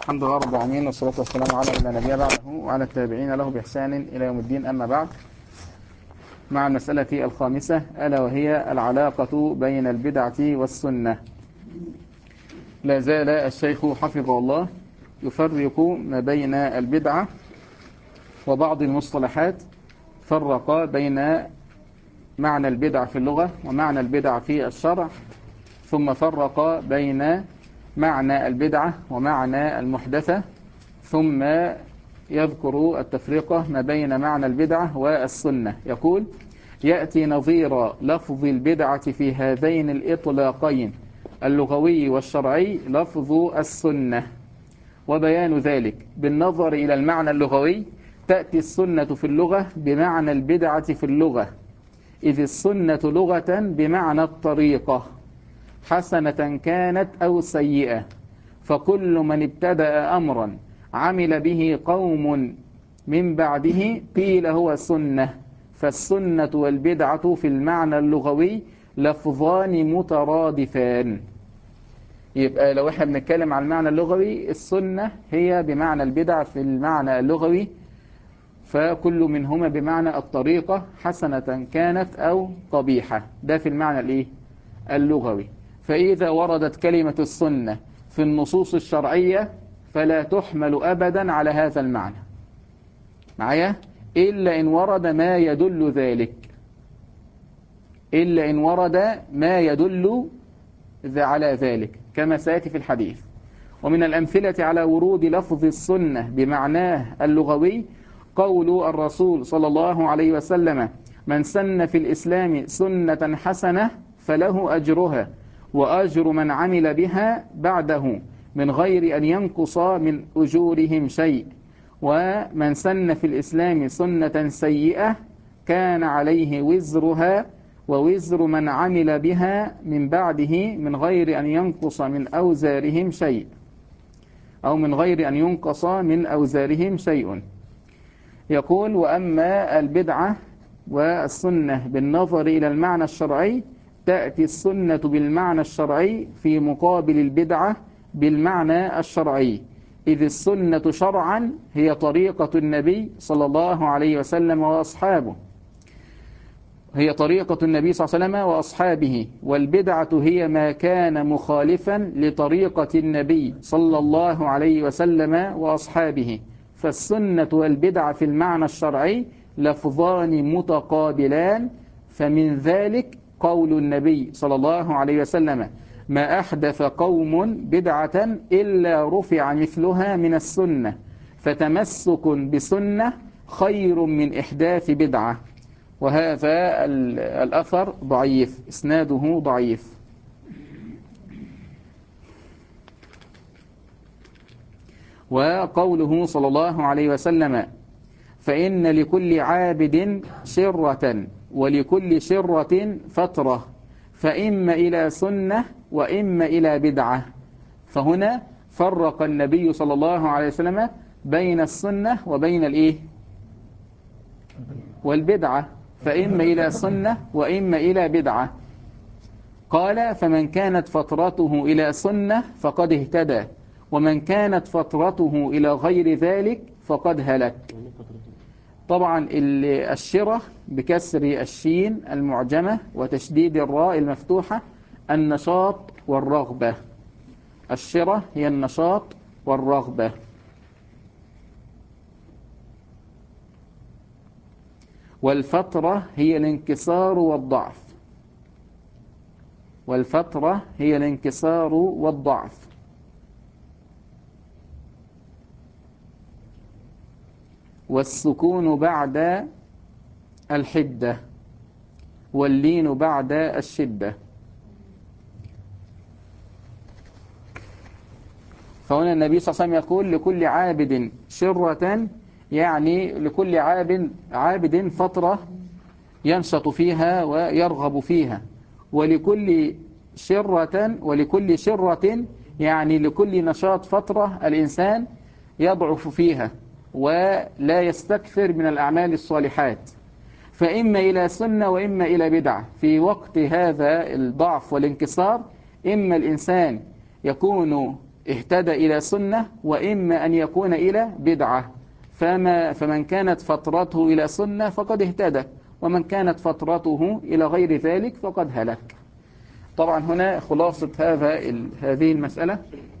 الحمد لله رب العالمين، والصلاة والسلام على من لا نبي بعده وعلى التابعين له بإحسان إلى يوم الدين. أما بعد، مع المسألة الخامسة ألا وهي العلاقة بين البدعة والسنة. لا زال الشيخ حفظه الله يفرق ما بين البدعة وبعض المصطلحات. فرق بين معنى البدعة في اللغة ومعنى البدعة في الشرع، ثم فرق بين معنى البدعة ومعنى المحدثة، ثم يذكر التفرقة ما بين معنى البدعة والسنة. يقول: يأتي نظير لفظ البدعة في هذين الإطلاقين اللغوي والشرعي لفظ السنة. وبيان ذلك بالنظر إلى المعنى اللغوي: تأتي السنة في اللغة بمعنى البدعة في اللغة، إذ السنة لغة بمعنى الطريقة، حسنة كانت أو سيئة، فكل من ابتدأ أمرا عمل به قوم من بعده قيل هو سنة. فالسنة والبدعة في المعنى اللغوي لفظان مترادفان. يبقى لو احنا بنتكلم عن المعنى اللغوي، السنة هي بمعنى البدع في المعنى اللغوي، فكل منهما بمعنى الطريقة، حسنة كانت أو قبيحة. ده في المعنى اللغوي. فإذا وردت كلمة السنة في النصوص الشرعية فلا تحمل أبدا على هذا المعنى معايا، إلا إن ورد ما يدل ذلك، إلا إن ورد ما يدل على ذلك كما سيأتي في الحديث. ومن الأمثلة على ورود لفظ السنة بمعناه اللغوي قول الرسول صلى الله عليه وسلم: من سن في الإسلام سنة حسنة فله أجرها وأجر من عمل بها بعده من غير أن ينقص من أجورهم شيء، ومن سن في الإسلام سنة سيئة كان عليه وزرها ووزر من عمل بها من بعده من غير أن ينقص من أوزارهم شيء، أو من غير أن ينقص من أوزارهم شيء. يقول: وأما البدعة والسنة بالنظر إلى المعنى الشرعي، تأتي السنة بالمعنى الشرعي في مقابل البدعة بالمعنى الشرعي، إذ السنة شرعا هي طريقة النبي صلى الله عليه وسلم وأصحابه، هي طريقة النبي صلى الله عليه وسلم وأصحابه، والبدعة هي ما كان مخالفا لطريقة النبي صلى الله عليه وسلم وأصحابه. فالسنة والبدعة في المعنى الشرعي لفظان متقابلان. فمن ذلك قول النبي صلى الله عليه وسلم: ما أحدث قوم بدعة إلا رفع مثلها من السنة، فتمسك بسنة خير من إحداث بدعة. وهذا الأثر ضعيف، إسناده ضعيف. وقوله صلى الله عليه وسلم: فإن لكل عابد شرة ولكل شرة فترة، فإما إلى سنة وإما إلى بدعة. فهنا فرق النبي صلى الله عليه وسلم بين السنة وبين والبدعة، فإما إلى سنة وإما إلى بدعة. قال: فمن كانت فترته إلى سنة فقد اهتدى، ومن كانت فترته إلى غير ذلك فقد هلك. طبعا الشرة بكسر الشين المعجمة وتشديد الراء المفتوحة النشاط والرغبة. الشرة هي النشاط والرغبة. والفترة هي الانكسار والضعف. والفترة هي الانكسار والضعف. والسكون بعد الحدة، واللين بعد الشدة. فهنا النبي صلى الله عليه وسلم يقول: لكل عابد شرة، يعني لكل عابد فترة ينشط فيها ويرغب فيها، ولكل شرة يعني لكل نشاط فترة الإنسان يضعف فيها ولا يستكثر من الأعمال الصالحات. فإما إلى سنة وإما إلى بدعة. في وقت هذا الضعف والانكسار إما الإنسان يكون اهتدى إلى سنة، وإما أن يكون إلى بدعة. فمن كانت فترته إلى سنة فقد اهتدى، ومن كانت فترته إلى غير ذلك فقد هلك. طبعا هنا خلاصة هذه المسألة،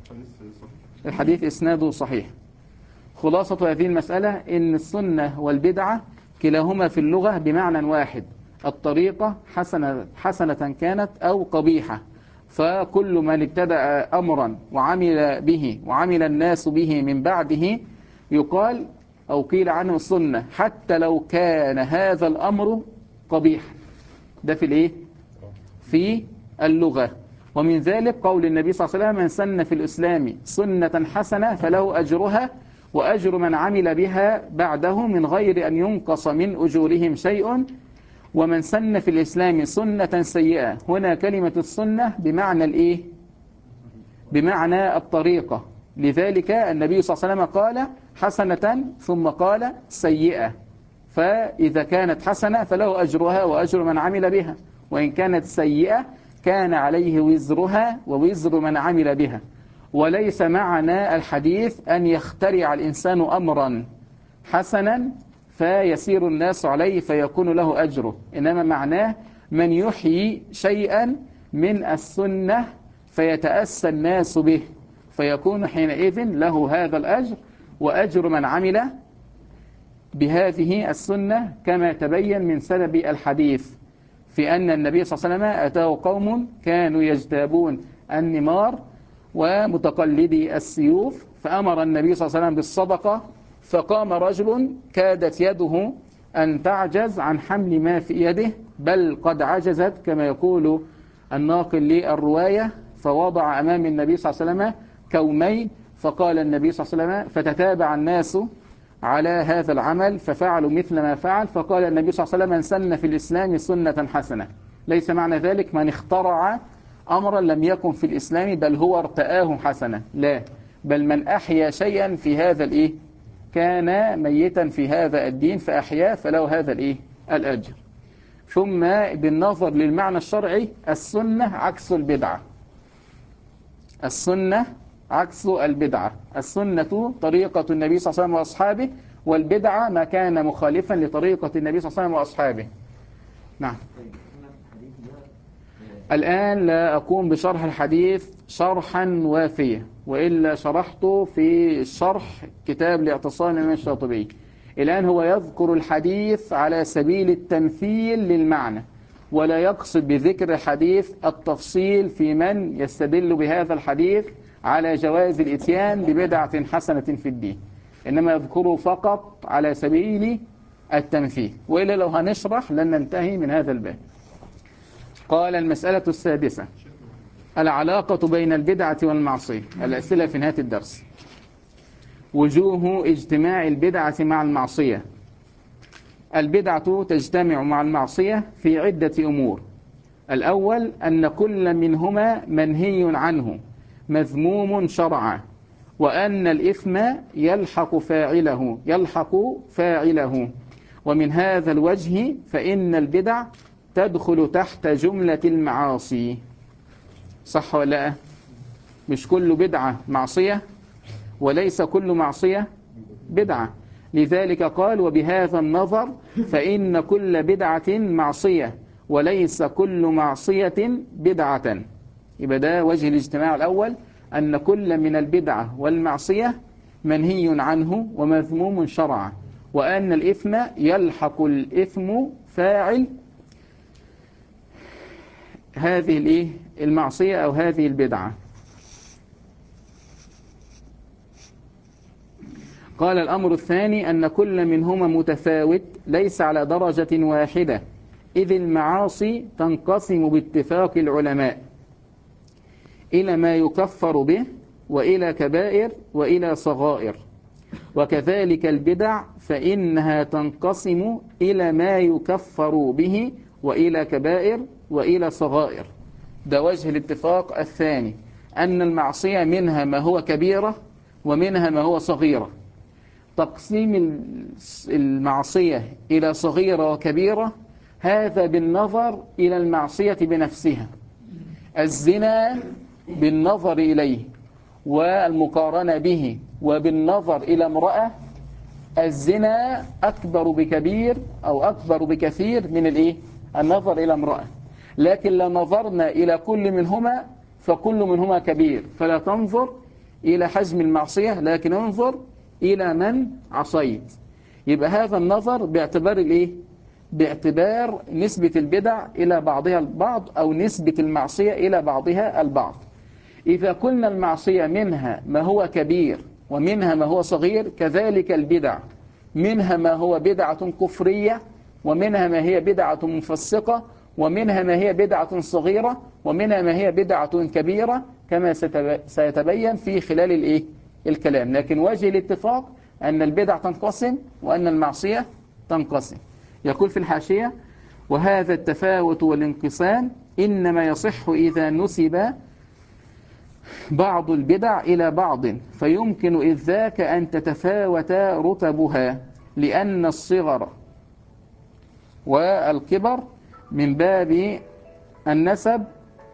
الحديث إسناده صحيح. خلاصة هذه المسألة إن السنة والبدعة كلاهما في اللغة بمعنى واحد. الطريقة حسنة كانت أو قبيحة، فكل من ابتدأ أمرا وعمل به وعمل الناس به من بعده يقال أو قيل عنه السنة، حتى لو كان هذا الأمر قبيحا. ده في الإيه؟ في اللغة. ومن ذلك قول النبي صلى الله عليه وسلم: من سن في الإسلام سنة حسنة فله أجرها وأجر من عمل بها بعده من غير أن ينقص من أجورهم شيء. ومن سن في الإسلام سنة سيئة. هنا كلمة السنة بمعنى الإيه؟ بمعنى الطريقة. لذلك النبي صلى الله عليه وسلم قال حسنة ثم قال سيئة. فإذا كانت حسنة فله أجرها وأجر من عمل بها، وإن كانت سيئة كان عليه وزرها ووزر من عمل بها. وليس معنى الحديث أن يخترع الإنسان أمرا حسنا فيسير الناس عليه فيكون له أجره، إنما معناه من يحيي شيئا من السنة فيتأسى الناس به، فيكون حينئذ له هذا الأجر وأجر من عمل بهذه السنة، كما تبين من سبب الحديث في أن النبي صلى الله عليه وسلم أتاه قوم كانوا يجتابون النمار ومتقلدي السيوف، فأمر النبي صلى الله عليه وسلم بالصدقة، فقام رجل كادت يده أن تعجز عن حمل ما في يده، بل قد عجزت كما يقول الناقل للرواية، فوضع أمام النبي صلى الله عليه وسلم كومين، فقال النبي صلى الله عليه وسلم فتتابع الناس على هذا العمل ففعلوا مثل ما فعل، فقال النبي صلى الله عليه وسلم من سن في الإسلام سنة حسنة. ليس معنى ذلك من اخترع أمرا لم يكن في الإسلام بل هو ارتآه حسنة، لا، بل من أحيا شيئا في هذا الإيه؟ كان ميتا في هذا الدين فأحياه فله هذا الإيه؟ الأجر. ثم بالنظر للمعنى الشرعي السنة عكس البدعة. السنة عكس البدعة. السنة طريقة النبي صلى الله عليه وسلم وأصحابه، والبدعة ما كان مخالفا لطريقة النبي صلى الله عليه وسلم وأصحابه. نعم. الآن لا أقوم بشرح الحديث شرحا وافيا، وإلا شرحته في الشرح كتاب الاعتصام من الشاطبي. الآن هو يذكر الحديث على سبيل التمثيل للمعنى، ولا يقصد بذكر الحديث التفصيل في من يستدل بهذا الحديث على جواز الإتيان ببدعة حسنة في الدين، إنما يذكره فقط على سبيل التمثيل، وإلا لو هنشرح لن ننتهي من هذا الباب. قال المسألة السادسة: العلاقة بين البدعة والمعصية. الأسئلة في نهاية الدرس. وجوه اجتماع البدعة مع المعصية. البدعة تجتمع مع المعصية في عدة أمور. الأول أن كل منهما منهي عنه مذموم شرعا، وأن الإثم يلحق فاعله. ومن هذا الوجه فإن البدع تدخل تحت جملة المعاصي. صح ولا لا؟ مش كل بدعة معصية، وليس كل معصية بدعة. لذلك قال: وبهذا النظر فإن كل بدعة معصية وليس كل معصية بدعة. يبقى ده وجه الاجتماع الأول، أن كل من البدعة والمعصية منهي عنه ومذموم شرعا، وأن الإثم يلحق الإثم فاعل هذه المعصية أو هذه البدعة. قال: الأمر الثاني أن كل منهما متفاوت ليس على درجة واحدة، إذ المعاصي تنقسم باتفاق العلماء إلى ما يكفر به، وإلى كبائر، وإلى صغائر. وكذلك البدع فإنها تنقسم إلى ما يكفر به، وإلى كبائر، وإلى صغائر. ده وجه الاتفاق الثاني، أن المعصية منها ما هو كبيرة ومنها ما هو صغيرة. تقسيم المعصية إلى صغيرة وكبيرة هذا بالنظر إلى المعصية بنفسها، الزنا بالنظر إليه، والمقارنة به وبالنظر إلى امرأة، الزنا أكبر بكبير أو أكبر بكثير من النظر إلى امرأة. لكن لو نظرنا إلى كل منهما فكل منهما كبير، فلا تنظر إلى حجم المعصية لكن انظر إلى من عصيت. يبقى هذا النظر باعتبار باعتبار نسبة البدع إلى بعضها البعض أو نسبة المعصية إلى بعضها البعض. إذا قلنا المعصية منها ما هو كبير ومنها ما هو صغير، كذلك البدع منها ما هو بدعة كفرية ومنها ما هي بدعة مفسقة ومنها ما هي بدعة صغيرة ومنها ما هي بدعة كبيرة، كما سيتبين في خلال الكلام. لكن وجه الاتفاق أن البدع تنقسم وأن المعصية تنقسم. يقول في الحاشية: وهذا التفاوت والانقسام إنما يصح إذا نسب بعض البدع إلى بعض، فيمكن إذ ذاك أن تتفاوت رتبها، لأن الصغر والكبر من باب النسب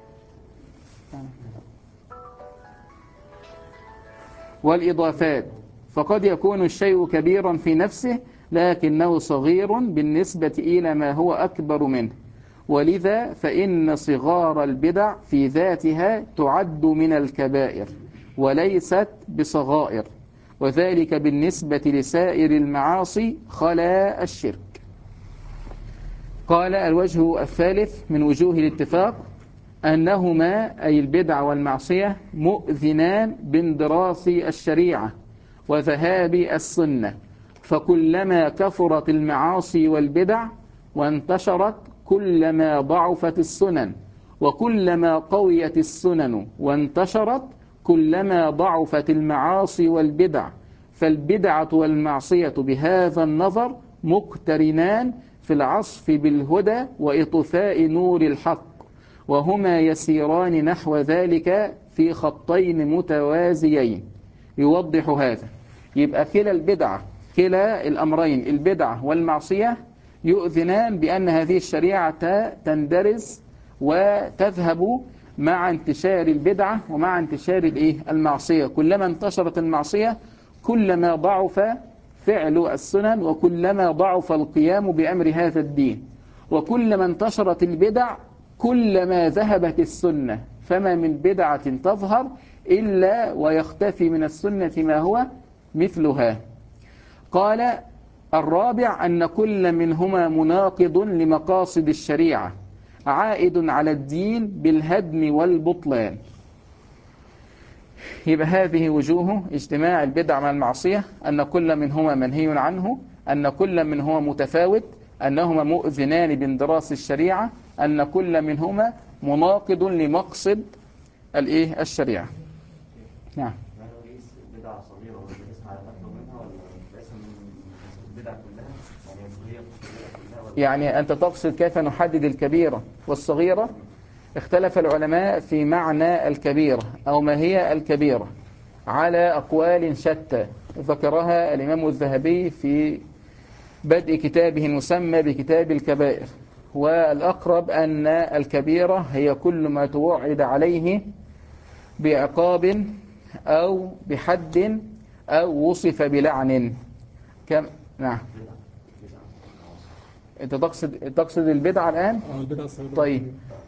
والإضافات، فقد يكون الشيء كبيرا في نفسه لكنه صغير بالنسبة إلى ما هو أكبر منه، ولذا فإن صغار البدع في ذاتها تعد من الكبائر وليست بصغائر، وذلك بالنسبة لسائر المعاصي خلا الشرك. قال: الوجه الثالث من وجوه الاتفاق أنهما أي البدع والمعصية مؤذنان باندراس الشريعة وذهاب السنة، فكلما كثرت المعاصي والبدع وانتشرت كلما ضعفت السنن، وكلما قويت السنن وانتشرت كلما ضعفت المعاصي والبدع، فالبدعة والمعصية بهذا النظر مقترنان في العصف بالهدى وإطفاء نور الحق، وهما يسيران نحو ذلك في خطين متوازيين. يوضح هذا. يبقى كلا الأمرين البدعة والمعصية يؤذنان بأن هذه الشريعة تندرس وتذهب مع انتشار البدعة ومع انتشار المعصية. كلما انتشرت المعصية كلما ضعف فعل السنن وكلما ضعف القيام بأمر هذا الدين، وكلما انتشرت البدع كلما ذهبت السنة، فما من بدعة تظهر إلا ويختفي من السنة ما هو مثلها. قال: الرابع أن كل منهما مناقض لمقاصد الشريعة عائد على الدين بالهدم والبطلان. يبقى هذه وجوه اجتماع البدع مع المعصية: أن كل منهما منهي عنه، أن كل منهما متفاوت، أنهما مؤذنان باندراس الشريعة، أن كل منهما مناقض لمقصد الشريعة. نعم. بدعة صغيرة ولا اسمها أكثر منها ولا اسم البدع كلها؟ يعني صغيرة كلها يعني أنت تقصد كيف نحدد الكبيرة والصغيرة؟ اختلف العلماء في معنى الكبيرة أو ما هي الكبيرة على أقوال شتى ذكرها الإمام الذهبي في بدء كتابه المسمى بكتاب الكبائر. والأقرب أن الكبيرة هي كل ما توعد عليه بعقاب أو بحد أو وصف بلعن. نعم. أنت تقصد البدعة الآن؟ طيب،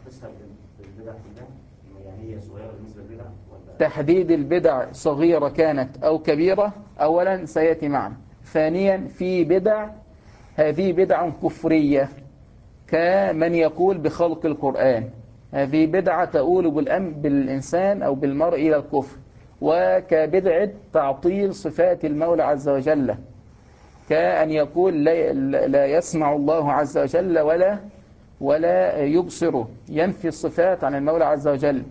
تحديد البدع صغيرة كانت أو كبيرة أولا سيأتي معنا. ثانيا في بدع هذه بدع كفرية كمن يقول بخلق القرآن، هذه بدعة تؤول بالإنسان أو بالمرء إلى الكفر. وكبدعة تعطيل صفات المولى عز وجل، كأن يقول لا يسمع الله عز وجل ولا يبصره، ينفي الصفات عن المولى عز وجل.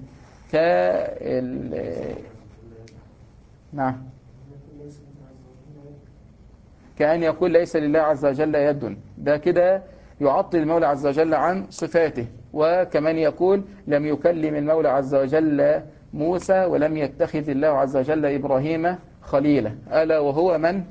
نعم، كأن يقول ليس لله عز وجل يد، ده كده يعطل المولى عز وجل عن صفاته. وكمن يقول لم يكلم المولى عز وجل موسى ولم يتخذ الله عز وجل إبراهيم خليلا، ألا وهو من؟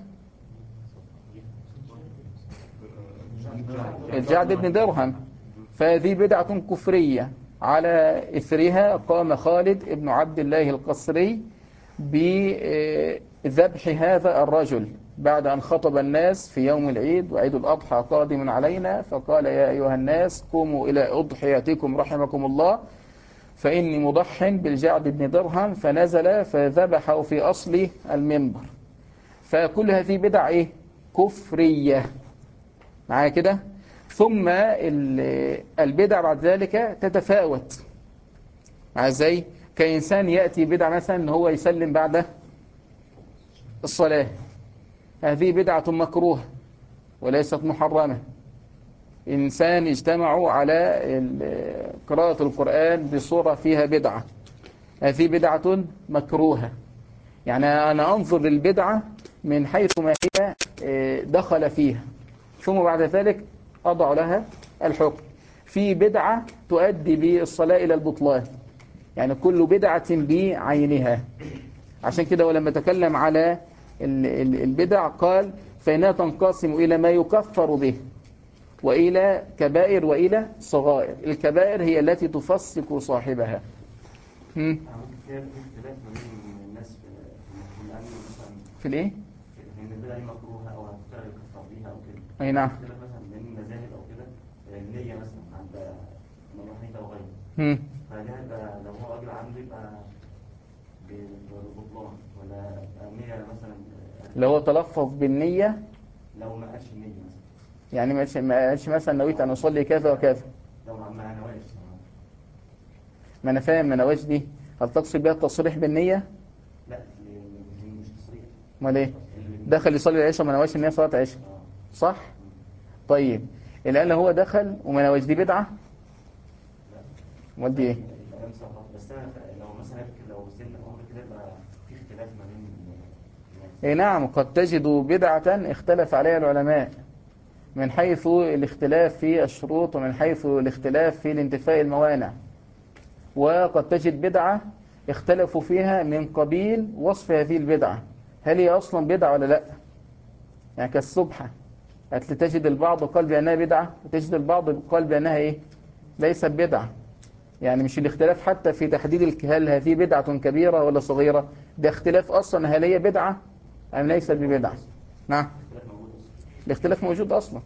الجعد بن درهم. فهذه بدعة كفرية على إثرها قام خالد بن عبد الله القصري بذبح هذا الرجل بعد أن خطب الناس في يوم العيد وعيد الأضحى قادم علينا، فقال يا أيها الناس قوموا إلى أضحيتكم رحمكم الله فإني مضح بالجعد بن درهم، فنزل فذبحه في أصل المنبر. فكل هذه بدع إيه؟ كفرية معايا كده. ثم البدع بعد ذلك تتفاوت زي كإنسان يأتي بدعة مثلا أن هو يسلم بعد الصلاة، هذه بدعة مكروهة وليست محرمة. إنسان اجتمعوا على قراءة القرآن بصورة فيها بدعة، هذه بدعة مكروهة. يعني أنا أنظر للبدعة من حيث ما هي دخل فيها، ثم بعد ذلك أضع لها الحكم. في بدعة تؤدي بالصلاة إلى البطلان، يعني كل بدعة بعينها. عشان كده ولما تكلم على البدع قال فإنها تنقسم إلى ما يكفر به وإلى كبائر وإلى صغائر. الكبائر هي التي تفسق صاحبها. فيها اختلاف ما بين الناس في الأمن مثلا في الإيه؟ في إن البدع مكروهة أو هتكفر يكفر بيها أو كده. أي نعم. اختلاف مثلا بين المذاهب أو كده، النية مثلا عند إمام حنيفة وغيره. فده هيبقى لو هو راجل عنده يبقى بالبطلان، ولا النية مثلا لو هو تلفظ بالنية، لو ما قالش النية مثلا، يعني ما قالش مثلا نويت أن أصلي كذا وكذا. لو ما نواش. ما أنا فاهم، ما نواش دي هل تقصد بها التصريح بالنية؟ لا مش تصريح. امال ايه؟ دخل يصلي العشاء وما نواش ان هي صلاه عشاء، صح؟ طيب الان لو هو دخل وما نواش دي بدعه؟ امال دي ايه؟ بس انا لو مثلا لو سن الامر كده يبقى في اختلاف ما بين اي نعم، قد تجد بدعه اختلف عليها العلماء من حيث الاختلاف في الشروط ومن حيث الاختلاف في الانتفاء الموانع، وقد تجد بدعه اختلفوا فيها من قبيل وصف هذه البدعه، هل هي اصلا بدعه ولا لا؟ يعني كالسبحه، تجد البعض قال بأنها بدعة وتجد البعض قال بأنها إيه؟ ليست بدعة. يعني مش الاختلاف حتى في تحديد هل هذه بدعة كبيرة ولا صغيرة، ده اختلاف أصلا هل هي بدعة أم ليست ببدعة. نعم، الاختلاف موجود أصلا.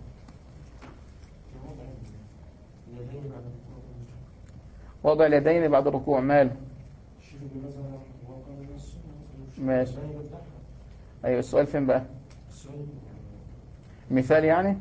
وضع اليدين بعد الركوع ماله؟ ماشي. أيوة، السؤال فين بقى؟ مثال يعني.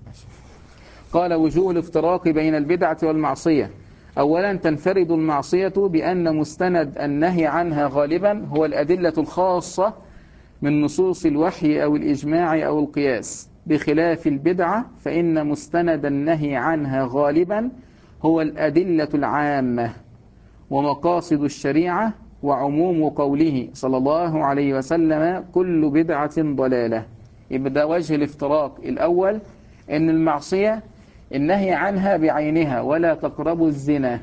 قال وجوه الافتراق بين البدعة والمعصية. أولا تنفرد المعصية بأن مستند النهي عنها غالبا هو الأدلة الخاصة من نصوص الوحي أو الإجماع أو القياس، بخلاف البدعة فإن مستند النهي عنها غالبا هو الأدلة العامة ومقاصد الشريعة وعموم قوله صلى الله عليه وسلم كل بدعة ضلالة. يبدأ وجه الافتراق الأول أن المعصية النهي عنها بعينها ولا تقربوا الزنا،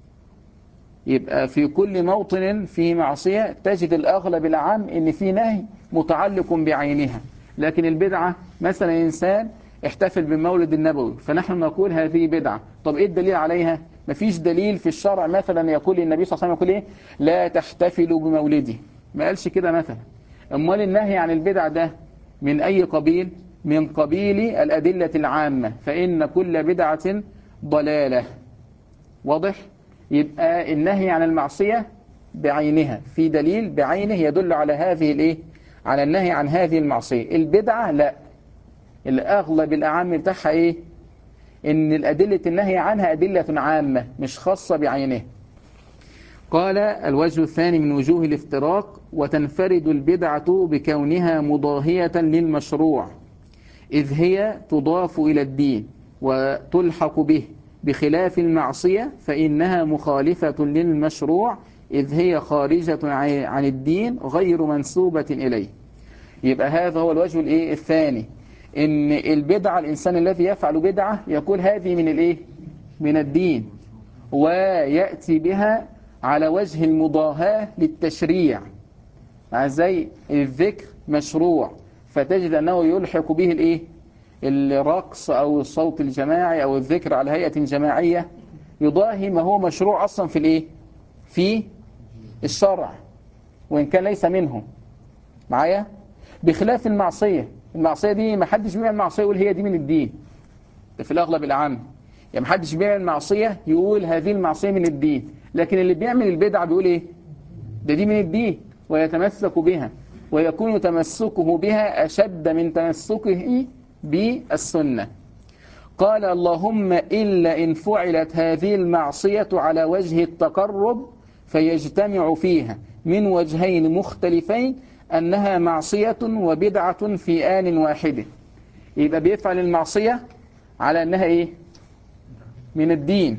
يبقى في كل موطن فيه معصية تجد الأغلب العام أن في نهي متعلق بعينها. لكن البدعة مثلا إنسان احتفل بالمولد النبوي فنحن نقول هذه بدعة، طب إيه الدليل عليها؟ مفيش دليل في الشرع مثلا يقول النبي صلى الله عليه وسلم يقول إيه؟ لا تحتفلوا بمولدي، ما قالش كده مثلا. أمال النهي عن البدع ده من أي قبيل؟ من قبيل الأدلة العامة، فإن كل بدعة ضلالة. واضح؟ يبقى النهي عن المعصية بعينها في دليل بعينه يدل على هذه الايه؟ على النهي عن هذه المعصية. البدعة لا، الأغلب الأعم بتاعها ايه؟ إن الأدلة النهي عنها أدلة عامة مش خاصة بعينها. قال الوجه الثاني من وجوه الافتراق وتنفرد البدعة بكونها مضاهية للمشروع، إذ هي تضاف إلى الدين وتلحق به، بخلاف المعصية فإنها مخالفة للمشروع إذ هي خارجة عن الدين غير منسوبة إليه. يبقى هذا هو الوجه الثاني، إن البدعة الإنسان الذي يفعل بدعة يقول هذه من الإيه؟ من الدين، ويأتي بها على وجه المضاهاة للتشريع، زي الذكر مشروع فتجد أنه يلحق به الإيه؟ الرقص أو الصوت الجماعي أو الذكر على هيئة جماعية، يضاهي ما هو مشروع أصلا في الإيه؟ في الشرع. وإن كان ليس منهم معايا، بخلاف المعصية. المعصية دي ما حدش بيعمل معصية يقول هي دي من الدين، ده في الأغلب العام. يعني ما حدش بيعمل معصية يقول هذه المعصية من الدين، لكن اللي بيعمل البدعة بيقول إيه؟ ده دي من الدين، ويتمسك بها، ويكون تمسكه بها أشد من تمسكه بالسنة. قال اللهم إلا إن فعلت هذه المعصية على وجه التقرب فيجتمع فيها من وجهين مختلفين أنها معصية وبدعة في آن واحد. يبقى بيفعل المعصية على أنها إيه؟ من الدين.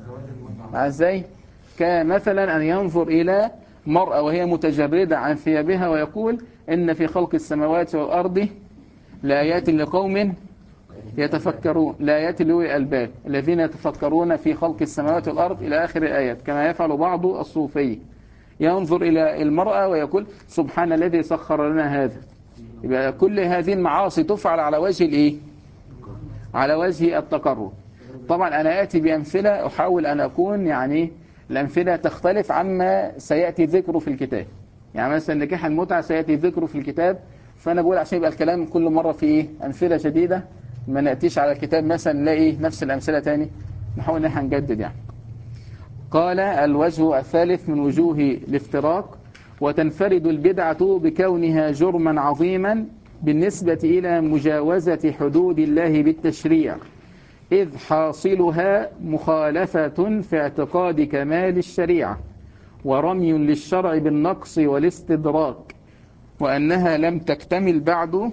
ازاي؟ كمثلا أن ينظر إلى مرأة وهي متجردة عن ثيابها ويقول إن في خلق السماوات والأرض لآيات لقوم يتفكرون، لآيات لأولي الألباب الذين يتفكرون في خلق السماوات والأرض إلى آخر الآيات، كما يفعل بعض الصوفية. ينظر إلى المرأة ويقول سبحان الذي سخر لنا هذا. يبقى كل هذه المعاصي تفعل على وجه الإيه؟ على وجه التقرب. طبعا أنا آتي بأمثلة أحاول أن أكون يعني الأمثلة تختلف عما سيأتي ذكره في الكتاب. يعني مثلا نكاح المتعة سيأتي ذكره في الكتاب، فأنا بقول عشان يبقى الكلام كل مرة في إيه؟ أمثلة شديدة، ما نأتيش على الكتاب مثلا نلاقي نفس الأمثلة تاني، نحاول ان احنا نجدد يعني. قال الوجه الثالث من وجوه الافتراق: وتنفرد البدعة بكونها جرما عظيما بالنسبة إلى مجاوزة حدود الله بالتشريع، إذ حاصلها مخالفة في اعتقاد كمال الشريعة ورمي للشرع بالنقص والاستدراك، وأنها لم تكتمل بعد،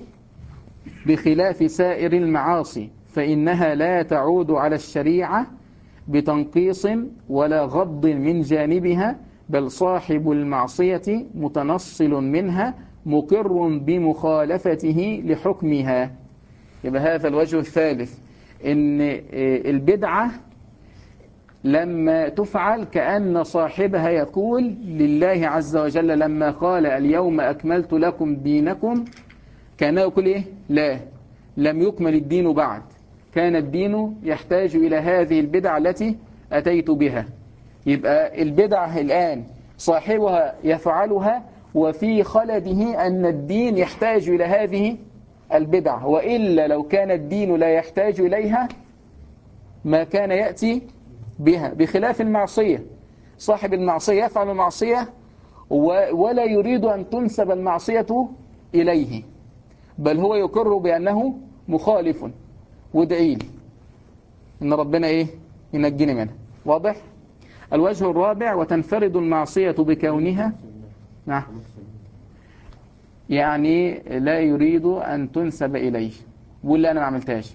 بخلاف سائر المعاصي فإنها لا تعود على الشريعة بتنقيص ولا غض من جانبها، بل صاحب المعصية متنصل منها مقر بمخالفته لحكمها. يبقى هذا الوجه الثالث، إن البدعة لما تفعل كأن صاحبها يقول لله عز وجل لما قال اليوم أكملت لكم دينكم، كان يقول إيه؟ لا، لم يكمل الدين بعد، كان الدين يحتاج إلى هذه البدعة التي أتيت بها. يبقى البدعة الآن صاحبها يفعلها وفي خلده أن الدين يحتاج إلى هذه البدعة، وإلا لو كان الدين لا يحتاج إليها ما كان يأتي بها، بخلاف المعصية. صاحب المعصية يفعل المعصية ولا يريد أن تنسب المعصية إليه، بل هو يقر بأنه مخالف وادعي لي إن ربنا إيه؟ ينجيني منها. واضح؟ الوجه الرابع: وتنفرد المعصية بكونها، نعم، يعني لا يريد أن تنسب إليه، بقول لا أنا ما عملتهاش.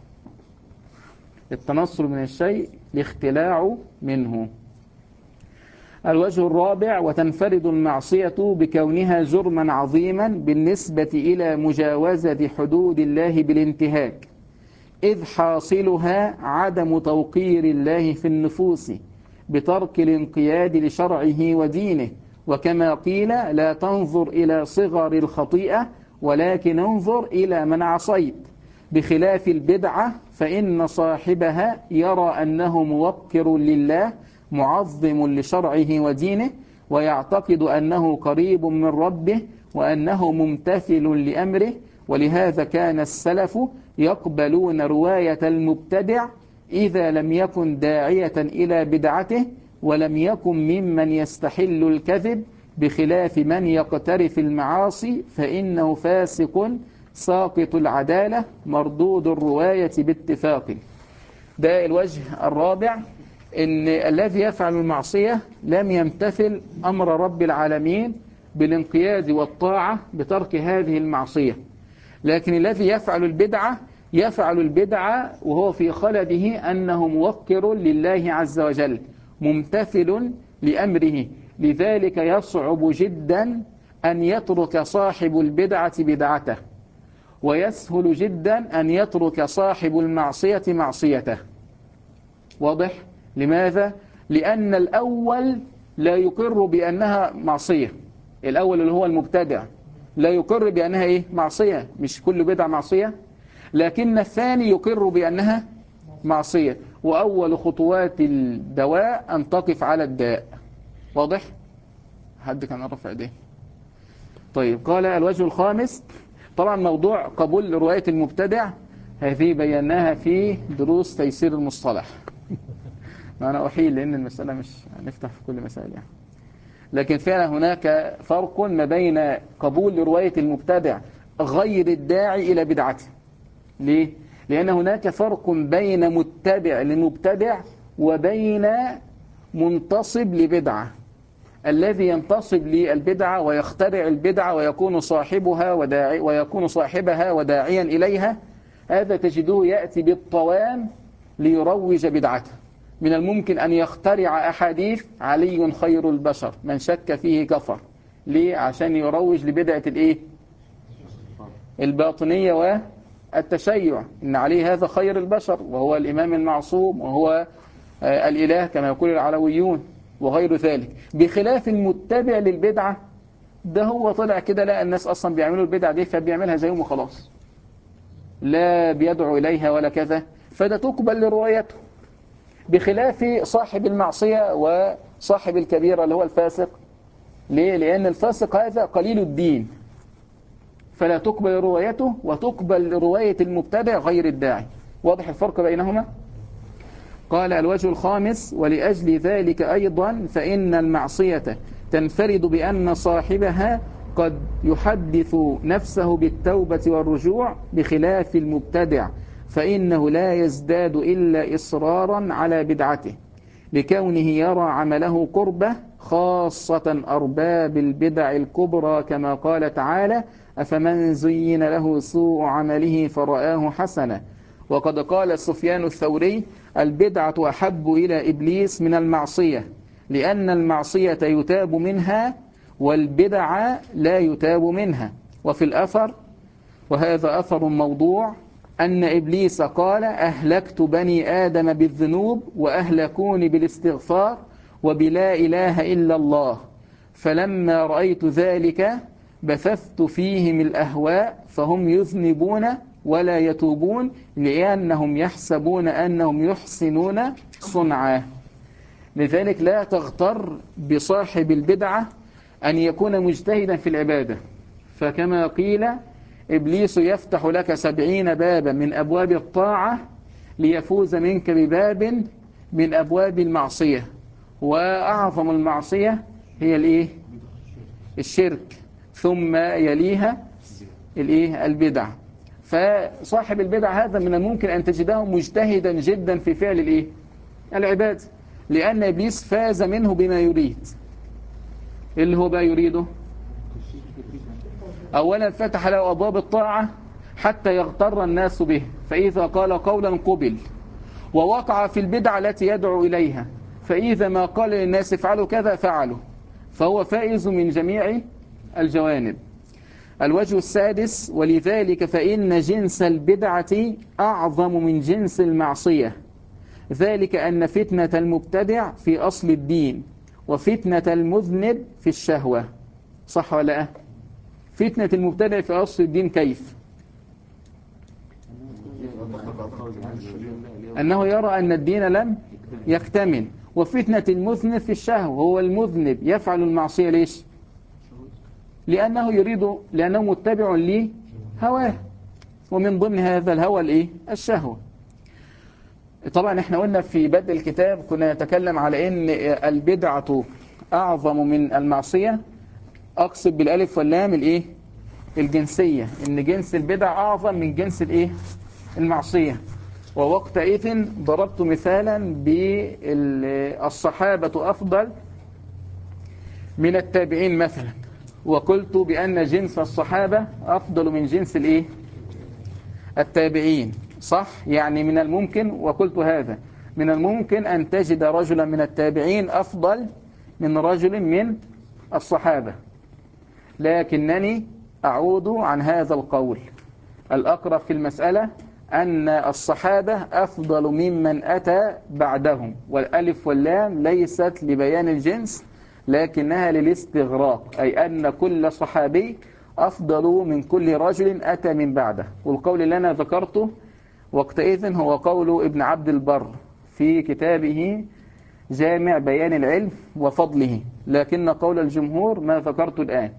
التنصل من الشيء الاختلاع منه. الوجه الرابع: وتنفرد المعصية بكونها جرما عظيما بالنسبة إلى مجاوزة حدود الله بالانتهاك، إذ حاصلها عدم توقير الله في النفوس بترك الانقياد لشرعه ودينه، وكما قيل لا تنظر إلى صغر الخطيئة ولكن انظر إلى من عصيت، بخلاف البدعة فإن صاحبها يرى أنه موقر لله معظم لشرعه ودينه، ويعتقد أنه قريب من ربه وأنه ممتثل لأمره. ولهذا كان السلف يقبلون رواية المبتدع إذا لم يكن داعية إلى بدعته ولم يكن ممن يستحل الكذب، بخلاف من يقترف المعاصي فإنه فاسق ساقط العدالة مردود الرواية باتفاق. ده الوجه الرابع، إن الذي يفعل المعصية لم يمتثل أمر رب العالمين بالانقياد والطاعة بترك هذه المعصية، لكن الذي يفعل البدعة وهو في خلده أنه موقر لله عز وجل ممتثل لأمره، لذلك يصعب جدا أن يترك صاحب البدعة بدعته، ويسهل جدا أن يترك صاحب المعصية معصيته. واضح؟ لماذا؟ لأن الأول لا يقر بأنها معصية، الأول اللي هو المبتدع لا يقر بأنها إيه؟ معصية، مش كل بدعة معصية، لكن الثاني يقر بأنها معصية، وأول خطوات الدواء أن تقف على الداء. واضح؟ حد كان رفع ايديه؟ طيب قال الوجه الخامس. طبعا موضوع قبول رواية المبتدع هذه بيناها في دروس تيسير المصطلح. أنا أحيل لأن المسألة مش هنفتح في كل مسائل يعني. لكن فعلا هناك فرق ما بين قبول رواية المبتدع غير الداعي إلى بدعته. ليه؟ لأن هناك فرق بين متبع لمبتدع وبين منتصب لبدعة. الذي ينتصب للبدعة ويخترع البدعة ويكون صاحبها وداعيا إليها، هذا تجده يأتي بالطوام ليروج بدعته. من الممكن أن يخترع أحاديث علي خير البشر من شك فيه كفر. ليه؟ عشان يروج لبدعة الإيه؟ الباطنية والتشيع، إن عليه هذا خير البشر وهو الإمام المعصوم وهو الإله كما يقول العلويون وغير ذلك. بخلاف المتبع للبدعة، ده هو طلع كده لا الناس أصلا بيعملوا البدعة دي فبيعملها زيهم وخلاص، لا بيدعو إليها ولا كذا، فده تقبل لروايته. بخلاف صاحب المعصية وصاحب الكبيرة اللي هو الفاسق. ليه؟ لأن الفاسق هذا قليل الدين، فلا تقبل روايته، وتقبل رواية المبتدع غير الداعي. واضح الفرق بينهما؟ قال الوجه الخامس: ولأجل ذلك أيضا فإن المعصية تنفرد بأن صاحبها قد يحدث نفسه بالتوبة والرجوع، بخلاف المبتدع فإنه لا يزداد إلا إصرارا على بدعته، لكونه يرى عمله قربة، خاصة أرباب البدع الكبرى، كما قال تعالى: أفمن زين له سوء عمله فرآه حسنا. وقد قال سفيان الثوري: البدعة أحب إلى إبليس من المعصية، لأن المعصية يتاب منها والبدع لا يتاب منها. وفي الأثر، وهذا أثر موضوع، أن إبليس قال: أهلكت بني آدم بالذنوب وأهلكوني بالاستغفار وبلا إله إلا الله، فلما رأيت ذلك بثثت فيهم الأهواء فهم يذنبون ولا يتوبون، لأنهم يحسبون أنهم يحسنون صنعا. لذلك لا تغتر بصاحب البدعة أن يكون مجتهدا في العبادة، فكما قيل: إبليس يفتح لك 70 بابا من أبواب الطاعة ليفوز منك بباب من أبواب المعصية، وأعظم المعصية هي الإيه؟ الشرك، ثم يليها الإيه؟ البدع. فصاحب البدع هذا من الممكن أن تجده مجتهدا جدا في فعل الإيه؟ العباد، لأن إبليس فاز منه بما يريد. اللي هو بقى يريده أولا فتح له أبواب الطاعة حتى يغتر الناس به، فإذا قال قولا قبل، ووقع في البدع التي يدعو إليها، فإذا ما قال للناس افعلوا كذا فعلوا، فهو فائز من جميع الجوانب. الوجه السادس: ولذلك فإن جنس البدعة أعظم من جنس المعصية، ذلك أن فتنة المبتدع في أصل الدين، وفتنة المذنب في الشهوة. صح ولا لا؟ فتنة المبتدع في أصل الدين كيف؟ أنه يرى أن الدين لم يكتمل. وفتنة المذنب في الشهوة، هو المذنب يفعل المعصية ليش؟ لأنه متبع لهواه، ومن ضمن هذا الهوى الإيه؟ الشهوة. طبعا احنا قلنا في بدء الكتاب كنا نتكلم على ان البدعة أعظم من المعصية، أقصد بالألف واللام الإيه؟ الجنسية، إن جنس البدع أعظم من جنس الإيه؟ المعصية. ووقتئذ ضربت مثالا بالصحابة أفضل من التابعين مثلا، وقلت بأن جنس الصحابة أفضل من جنس الإيه؟ التابعين. صح؟ يعني من الممكن، وقلت هذا من الممكن أن تجد رجلا من التابعين أفضل من رجل من الصحابة، لكنني أعود عن هذا القول. الأقرب في المسألة أن الصحابة أفضل ممن أتى بعدهم، والألف واللام ليست لبيان الجنس لكنها للاستغراق، أي أن كل صحابي أفضل من كل رجل أتى من بعده. والقول اللي أنا ذكرته وقتئذ هو قول ابن عبد البر في كتابه جامع بيان العلم وفضله، لكن قول الجمهور ما ذكرته الآن.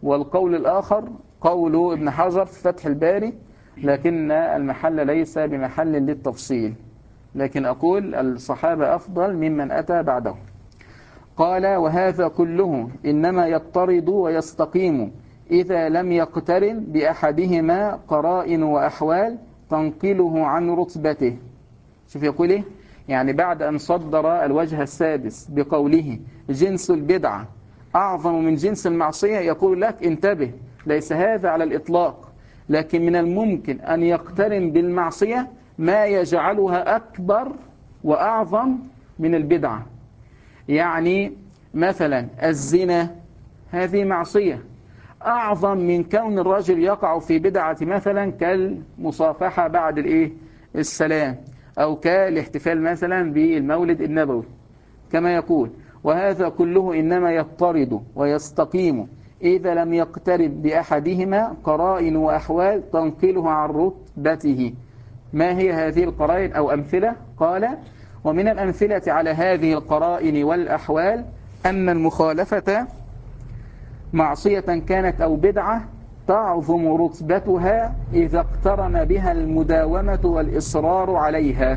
والقول الآخر قول ابن حجر في فتح الباري، لكن المحل ليس بمحل للتفصيل، لكن أقول الصحابة أفضل ممن أتى بعده. قال وهذا كله إنما يضطرد ويستقيم إذا لم يقترن بأحدهما قرائن وأحوال تنقله عن رتبته. شوف يقول إيه؟ يعني بعد أن صدر الوجه السادس بقوله جنس البدعة أعظم من جنس المعصية، يقول لك انتبه، ليس هذا على الإطلاق، لكن من الممكن أن يقترن بالمعصية ما يجعلها أكبر وأعظم من البدعة. يعني مثلا الزنا هذه معصية أعظم من كون الرجل يقع في بدعة، مثلا كالمصافحة بعد السلام، أو كالاحتفال مثلا بالمولد النبوي، كما يقول وهذا كله إنما يضطرد ويستقيم إذا لم يقترب بأحدهما قرائن وأحوال تنقله عن رتبته. ما هي هذه القرائن أو أمثلة؟ قال ومن الأمثلة على هذه القرائن والأحوال أن المخالفة معصية كانت أو بدعة تعظم رتبتها إذا اقترن بها المداومة والإصرار عليها.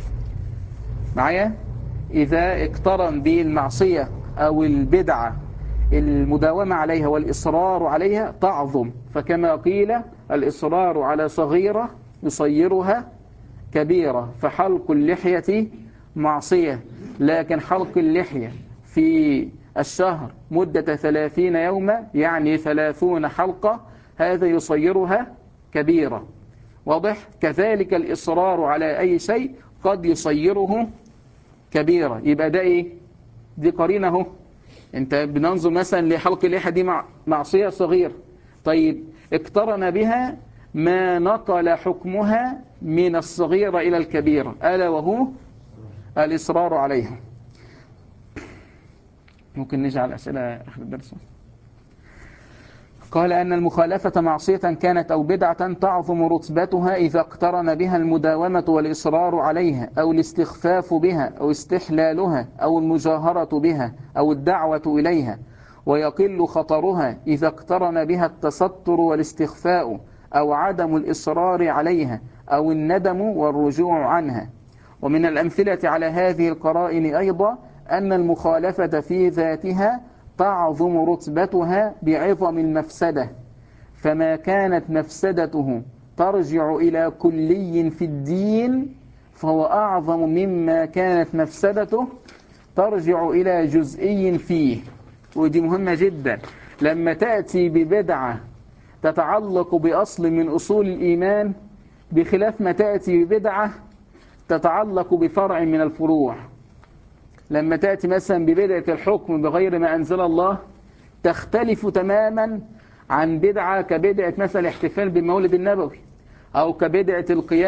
معايا؟ إذا اقترن بالمعصية أو البدعة المداومة عليها والإصرار عليها تعظم، فكما قيل الإصرار على صغيرة يصيرها كبيرة، فحلق اللحية معصية، لكن حلق اللحية في الشهر مدة 30 يوما يعني 30 حلقة هذا يصيرها كبيرة. واضح؟ كذلك الإصرار على أي شيء قد يصيره كبيرة. يبقى ده دي قرينه. انت بننظر مثلا لحلق اللحية دي معصية صغيرة، طيب اقترن بها ما نقل حكمها من الصغيرة إلى الكبيرة، ألا وهو الإصرار عليها. ممكن نجعل أسئلة آخر الدرس. قال أن المخالفة معصية كانت أو بدعة تعظم رتبتها إذا اقترن بها المداومة والإصرار عليها أو الاستخفاف بها أو استحلالها أو المجاهرة بها أو الدعوة إليها، ويقل خطرها إذا اقترن بها التستر والاستخفاء أو عدم الإصرار عليها أو الندم والرجوع عنها. ومن الأمثلة على هذه القرائن أيضا أن المخالفة في ذاتها تعظم رتبتها بعظم المفسدة، فما كانت مفسدته ترجع إلى كلي في الدين فهو أعظم مما كانت مفسدته ترجع إلى جزئي فيه. ودي مهمة جدا، لما تأتي ببدعة تتعلق بأصل من أصول الإيمان بخلاف ما تأتي ببدعة تتعلق بفرع من الفروع. لما تأتي مثلا ببدعة الحكم بغير ما أنزل الله تختلف تماما عن بدعة كبدعة مثلا الاحتفال بالمولد النبوي، أو كبدعة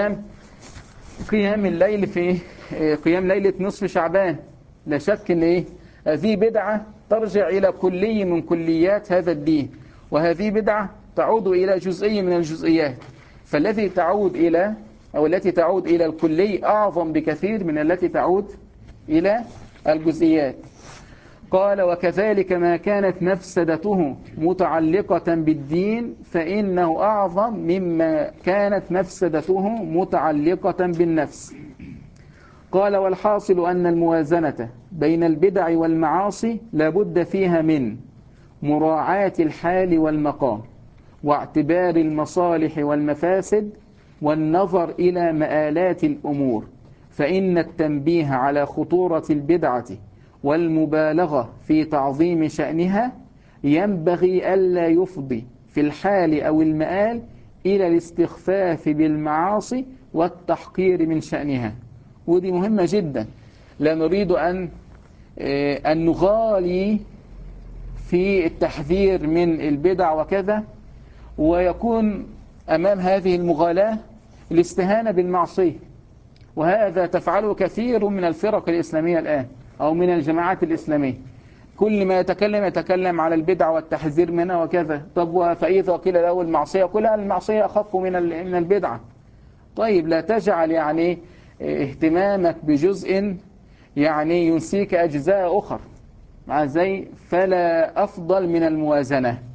قيام الليل في قيام ليلة نصف شعبان. لا شك أن هذه بدعة ترجع إلى كلي من كليات هذا الدين، وهذه بدعة تعود إلى جزئي من الجزئيات، فالتي تعود إلى الكلي أعظم بكثير من التي تعود إلى الجزئيات. قال وكذلك ما كانت مفسدته متعلقة بالدين فإنه أعظم مما كانت مفسدته متعلقة بالنفس. قال والحاصل أن الموازنة بين البدع والمعاصي لابد فيها من مراعاة الحال والمقام، واعتبار المصالح والمفاسد، والنظر إلى مآلات الأمور، فإن التنبيه على خطورة البدعة والمبالغة في تعظيم شأنها ينبغي ألا يفضي في الحال أو المآل إلى الاستخفاف بالمعاصي والتحقير من شأنها. ودي مهمة جدا، لا نريد أن نغالي في التحذير من البدع وكذا، ويكون أمام هذه المغالاة الاستهانة بالمعصية، وهذا تفعله كثير من الفرق الإسلامية الآن أو من الجماعات الإسلامية. كل ما يتكلم على البدع والتحذير منها وكذا. طب فإذا قيل له المعصية قل المعصية أخف من البدعة. طيب لا تجعل اهتمامك بجزء ينسيك أجزاء أخر، فلا أفضل من الموازنة.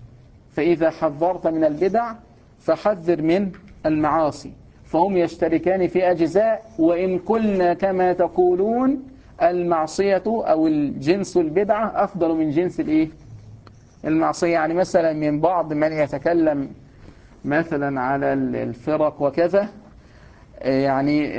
فإذا حذرت من البدع فحذر من المعاصي، فهم يشتركان في أجزاء، وإن كنا كما تقولون المعصية أو الجنس البدعة أفضل من جنس الإيه؟ المعصية. يعني مثلا من بعض من يتكلم مثلا على الفرق وكذا، يعني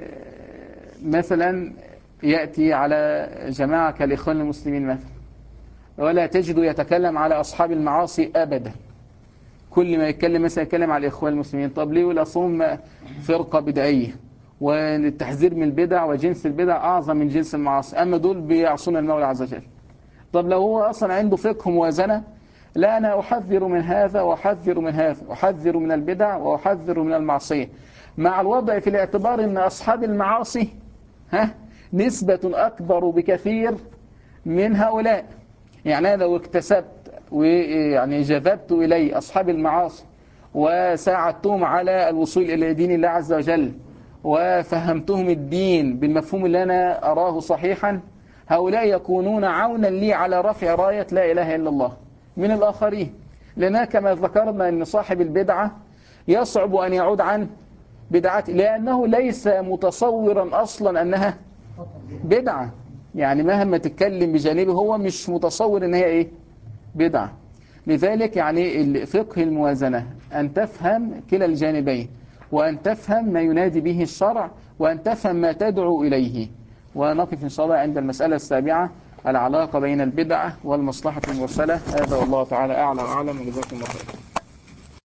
مثلا يأتي على جماعة كالإخوان المسلمين مثلا، ولا تجد يتكلم على أصحاب المعاصي أبدا. كل ما يتكلم مثلا يتكلم على الإخوان المسلمين. طب ليه؟ ولا صوم فرقة بدعية، والتحذير من البدع وجنس البدع أعظم من جنس المعاصي، أما دول بيعصون المولى عز وجل. طب لو هو أصلا عنده فقه موازنة، لا أنا أحذر من هذا وأحذر من هذا، أحذر من البدع وأحذر من المعصية، مع الوضع في الاعتبار أن أصحاب المعاصي نسبة أكبر بكثير من هؤلاء. يعني أنا لو اكتسبت ويعني جذبت إلي أصحاب المعاصي وساعدتهم على الوصول إلى دين الله عز وجل وفهمتهم الدين بالمفهوم اللي أنا أراه صحيحا، هؤلاء يكونون عونا لي على رفع راية لا إله إلا الله من الآخرين. لأننا كما ذكرنا أن صاحب البدعة يصعب أن يعود عن بدعته، لأنه ليس متصورا أصلا أنها بدعة. يعني مهما تتكلم بجانبه هو مش متصور أن هي إيه؟ بدعة. لذلك يعني فقه الموازنة أن تفهم كلا الجانبين، وأن تفهم ما ينادي به الشرع، وأن تفهم ما تدعو إليه. ونقف إن شاء الله عند المسألة السابعة، العلاقة بين البدعة والمصلحة المرسلة. هذا والله تعالى أعلى وأعلم، وجزاكم الله خير.